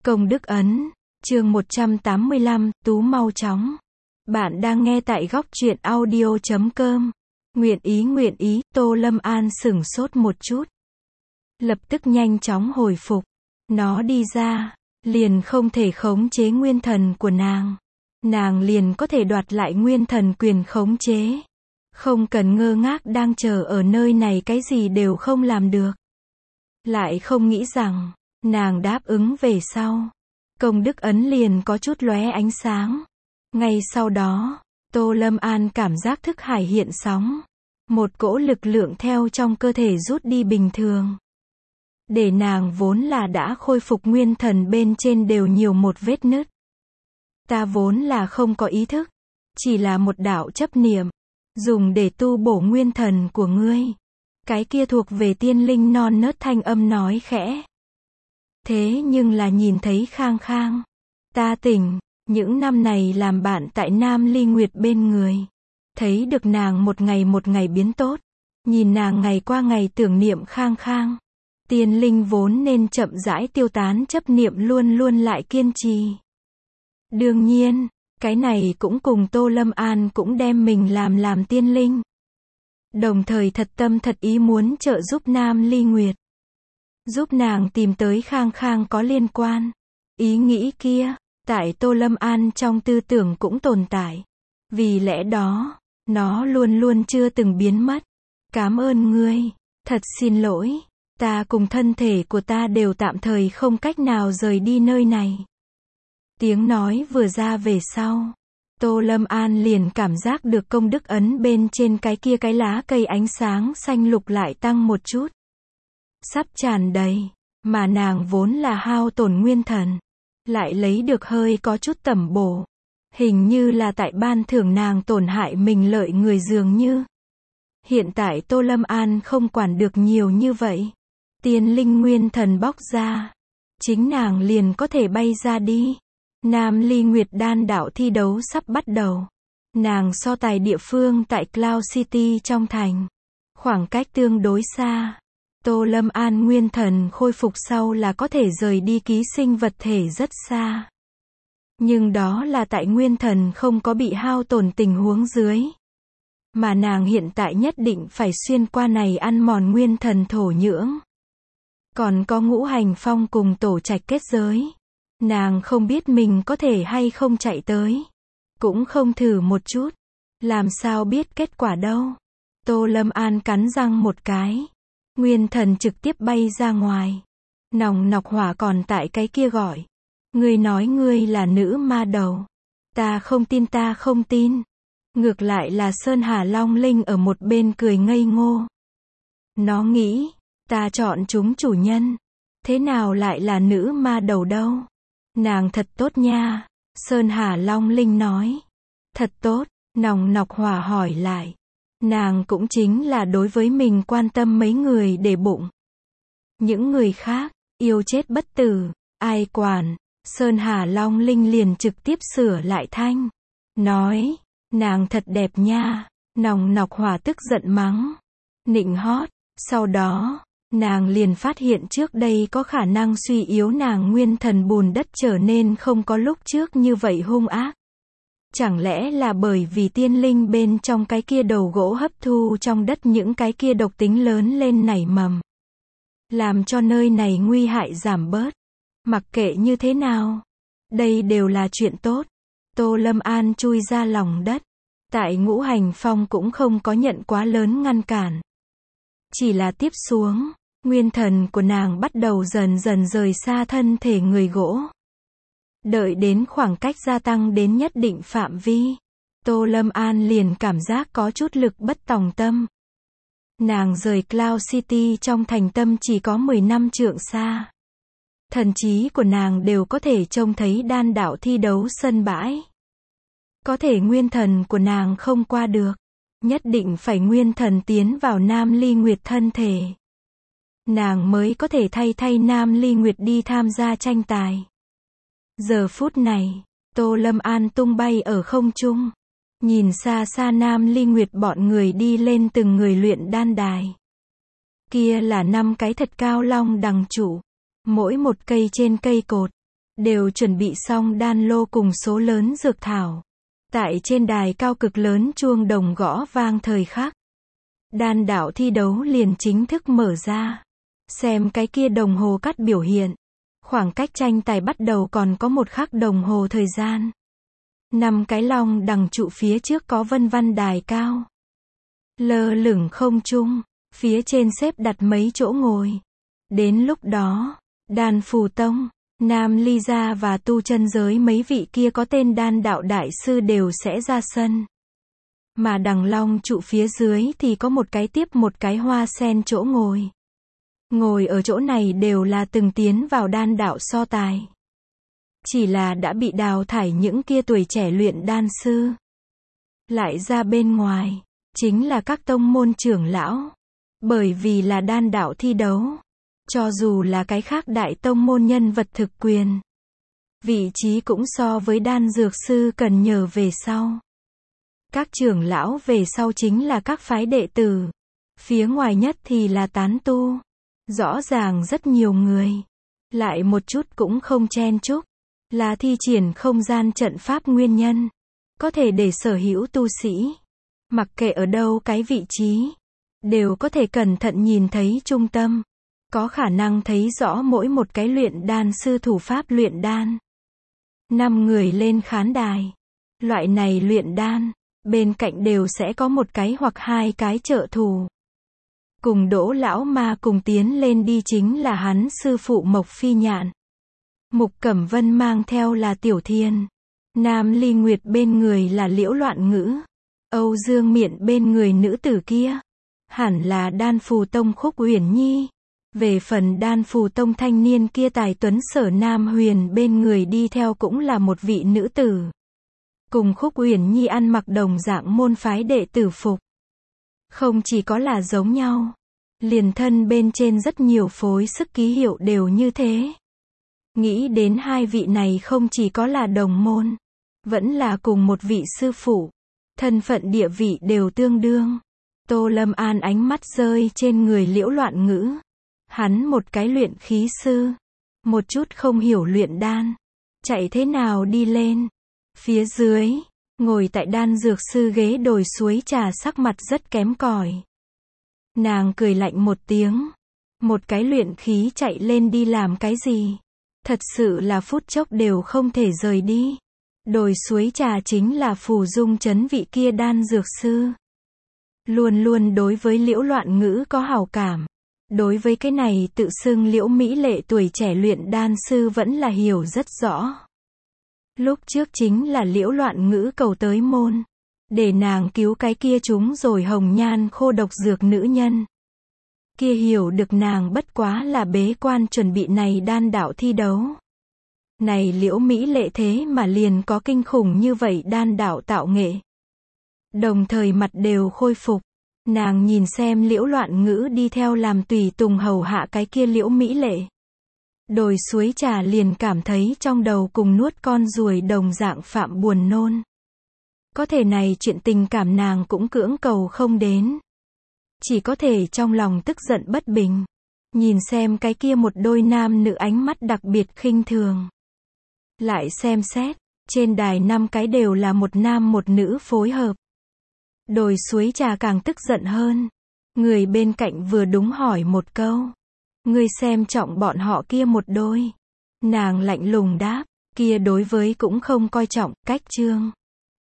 Công đức ấn, chương 185, Tú mau chóng. Bạn đang nghe tại góc truyện audio.com. Nguyện ý, Tô Lâm An sửng sốt một chút. Lập tức nhanh chóng hồi phục. Nó đi ra, liền không thể khống chế nguyên thần của nàng. Nàng liền có thể đoạt lại nguyên thần quyền khống chế. Không cần ngơ ngác đang chờ ở nơi này, cái gì đều không làm được. Lại không nghĩ rằng, nàng đáp ứng về sau. Công đức ấn liền có chút lóe ánh sáng. Ngay sau đó, Tô Lâm An cảm giác thức hải hiện sóng. Một cỗ lực lượng theo trong cơ thể rút đi bình thường. Để nàng vốn là đã khôi phục nguyên thần bên trên đều nhiều một vết nứt. Ta vốn là không có ý thức. Chỉ là một đạo chấp niệm. Dùng để tu bổ nguyên thần của ngươi. Cái kia thuộc về tiên linh non nớt thanh âm nói khẽ. Thế nhưng là nhìn thấy Khang Khang. Ta tỉnh, những năm này làm bạn tại Nam Ly Nguyệt bên người. Thấy được nàng một ngày biến tốt. Nhìn nàng ngày qua ngày tưởng niệm Khang Khang. Tiên linh vốn nên chậm rãi tiêu tán chấp niệm luôn luôn lại kiên trì. Đương nhiên, cái này cũng cùng Tô Lâm An cũng đem mình làm tiên linh. Đồng thời thật tâm thật ý muốn trợ giúp Nam Ly Nguyệt. Giúp nàng tìm tới Khang Khang có liên quan. Ý nghĩ kia, tại Tô Lâm An trong tư tưởng cũng tồn tại. Vì lẽ đó, nó luôn luôn chưa từng biến mất. Cảm ơn ngươi, thật xin lỗi, ta cùng thân thể của ta đều tạm thời không cách nào rời đi nơi này. Tiếng nói vừa ra về sau, Tô Lâm An liền cảm giác được công đức ấn bên trên cái kia cái lá cây ánh sáng xanh lục lại tăng một chút. Sắp tràn đầy, mà nàng vốn là hao tổn nguyên thần. Lại lấy được hơi có chút tẩm bổ. Hình như là tại ban thưởng nàng tổn hại mình lợi người dường như. Hiện tại Tô Lâm An không quản được nhiều như vậy. Tiên linh nguyên thần bóc ra. Chính nàng liền có thể bay ra đi. Nam Ly Nguyệt đan đạo thi đấu sắp bắt đầu. Nàng so tài địa phương tại Cloud City trong thành. Khoảng cách tương đối xa. Tô Lâm An nguyên thần khôi phục sau là có thể rời đi ký sinh vật thể rất xa. Nhưng đó là tại nguyên thần không có bị hao tổn tình huống dưới. Mà nàng hiện tại nhất định phải xuyên qua này ăn mòn nguyên thần thổ nhưỡng. Còn có ngũ hành phong cùng tổ trạch kết giới. Nàng không biết mình có thể hay không chạy tới. Cũng không thử một chút. Làm sao biết kết quả đâu. Tô Lâm An cắn răng một cái. Nguyên thần trực tiếp bay ra ngoài. Nòng nọc hỏa còn tại cái kia gọi. Ngươi nói ngươi là nữ ma đầu. Ta không tin. Ngược lại là Sơn Hà Long Linh ở một bên cười ngây ngô. Nó nghĩ, ta chọn chúng chủ nhân. Thế nào lại là nữ ma đầu đâu? Nàng thật tốt nha. Sơn Hà Long Linh nói. Thật tốt, nòng nọc hỏa hỏi lại. Nàng cũng chính là đối với mình quan tâm mấy người để bụng. Những người khác, yêu chết bất tử, ai quản. Sơn Hà Long Linh liền trực tiếp sửa lại thanh. Nói, nàng thật đẹp nha. Nòng nọc hỏa tức giận mắng. Nịnh hót. Sau đó, nàng liền phát hiện trước đây có khả năng suy yếu nàng nguyên thần bùn đất trở nên không có lúc trước như vậy hung ác. Chẳng lẽ là bởi vì tiên linh bên trong cái kia đầu gỗ hấp thu trong đất những cái kia độc tính lớn lên nảy mầm. Làm cho nơi này nguy hại giảm bớt. Mặc kệ như thế nào. Đây đều là chuyện tốt. Tô Lâm An chui ra lòng đất. Tại ngũ hành phong cũng không có nhận quá lớn ngăn cản. Chỉ là tiếp xuống, nguyên thần của nàng bắt đầu dần dần rời xa thân thể người gỗ. Đợi đến khoảng cách gia tăng đến nhất định phạm vi. Tô Lâm An liền cảm giác có chút lực bất tòng tâm. Nàng rời Cloud City trong thành tâm chỉ có 10 năm trượng xa. Thần trí của nàng đều có thể trông thấy đan đạo thi đấu sân bãi. Có thể nguyên thần của nàng không qua được. Nhất định phải nguyên thần tiến vào Nam Ly Nguyệt thân thể. Nàng mới có thể thay Nam Ly Nguyệt đi tham gia tranh tài. Giờ phút này, Tô Lâm An tung bay ở không trung. Nhìn xa xa Nam Ly Nguyệt bọn người đi lên từng người luyện đan đài. Kia là 5 cái thật cao long đằng trụ. Mỗi một cây trên cây cột. đều chuẩn bị xong đan lô cùng số lớn dược thảo. Tại trên đài cao cực lớn chuông đồng gõ vang thời khắc. Đan đạo thi đấu liền chính thức mở ra. Xem cái kia đồng hồ cắt biểu hiện. Khoảng cách tranh tài bắt đầu còn có 1 khắc đồng hồ thời gian. 5 cái long đằng trụ phía trước có vân văn đài cao. Lơ lửng không trung, phía trên xếp đặt mấy chỗ ngồi. Đến lúc đó, Đan Phù Tông, Nam Ly Gia và tu chân giới mấy vị kia có tên đan đạo đại sư đều sẽ ra sân. Mà đằng long trụ phía dưới thì có một cái tiếp một cái hoa sen chỗ ngồi. Ngồi ở chỗ này đều là từng tiến vào đan đạo so tài. Chỉ là đã bị đào thải những kia tuổi trẻ luyện đan sư. Lại ra bên ngoài, chính là các tông môn trưởng lão. Bởi vì là đan đạo thi đấu. Cho dù là cái khác đại tông môn nhân vật thực quyền. Vị trí cũng so với đan dược sư cần nhờ về sau. Các trưởng lão về sau chính là các phái đệ tử. Phía ngoài nhất thì là tán tu. Rõ ràng rất nhiều người. Lại một chút cũng không chen chúc. Là thi triển không gian trận pháp nguyên nhân. Có thể để sở hữu tu sĩ. Mặc kệ ở đâu cái vị trí. Đều có thể cẩn thận nhìn thấy trung tâm. Có khả năng thấy rõ mỗi một cái luyện đan sư thủ pháp luyện đan. 5 người lên khán đài. Loại này luyện đan. Bên cạnh đều sẽ có một cái hoặc 2 cái trợ thủ. Cùng Đỗ lão ma cùng tiến lên đi chính là hắn sư phụ Mộc Phi Nhạn. Mục Cẩm Vân mang theo là Tiểu Thiên. Nam Ly Nguyệt bên người là Liễu Loạn Ngữ. Âu Dương Miện bên người nữ tử kia. Hẳn là Đan Phù Tông Khúc Uyển Nhi. Về phần Đan Phù Tông thanh niên kia tài tuấn Sở Nam Huyền bên người đi theo cũng là một vị nữ tử. Cùng Khúc Uyển Nhi ăn mặc đồng dạng môn phái đệ tử phục. Không chỉ có là giống nhau. Liền thân bên trên rất nhiều phối sức ký hiệu đều như thế. Nghĩ đến 2 vị này không chỉ có là đồng môn. Vẫn là cùng một vị sư phụ. Thân phận địa vị đều tương đương. Tô Lâm An ánh mắt rơi trên người Liễu Loạn Ngữ. Hắn một cái luyện khí sư. Một chút không hiểu luyện đan. Chạy thế nào đi lên. Phía dưới, ngồi tại đan dược sư ghế đồi suối trà sắc mặt rất kém cỏi. Nàng cười lạnh một tiếng. Một cái luyện khí chạy lên đi làm cái gì? Thật sự là phút chốc đều không thể rời đi. Đồi suối trà chính là Phù Dung trấn vị kia đan dược sư. Luôn luôn đối với Liễu Loạn Ngữ có hảo cảm. Đối với cái này tự xưng Liễu Mỹ Lệ tuổi trẻ luyện đan sư vẫn là hiểu rất rõ. Lúc trước chính là Liễu Loạn Ngữ cầu tới môn. Để nàng cứu cái kia chúng rồi hồng nhan khô độc dược nữ nhân. Kia hiểu được nàng bất quá là bế quan chuẩn bị này đan đạo thi đấu. Này Liễu Mỹ Lệ thế mà liền có kinh khủng như vậy đan đạo tạo nghệ. Đồng thời mặt đều khôi phục. Nàng nhìn xem Liễu Loạn Ngữ đi theo làm tùy tùng hầu hạ cái kia Liễu Mỹ Lệ. Đồi suối trà liền cảm thấy trong đầu cùng nuốt con ruồi đồng dạng phạm buồn nôn. Có thể này chuyện tình cảm nàng cũng cưỡng cầu không đến. Chỉ có thể trong lòng tức giận bất bình. Nhìn xem cái kia một đôi nam nữ ánh mắt đặc biệt khinh thường. Lại xem xét, trên đài 5 cái đều là một nam một nữ phối hợp. Đồi suối trà càng tức giận hơn. Người bên cạnh vừa đúng hỏi một câu. Ngươi xem trọng bọn họ kia một đôi. Nàng lạnh lùng đáp, kia đối với cũng không coi trọng, cách chương.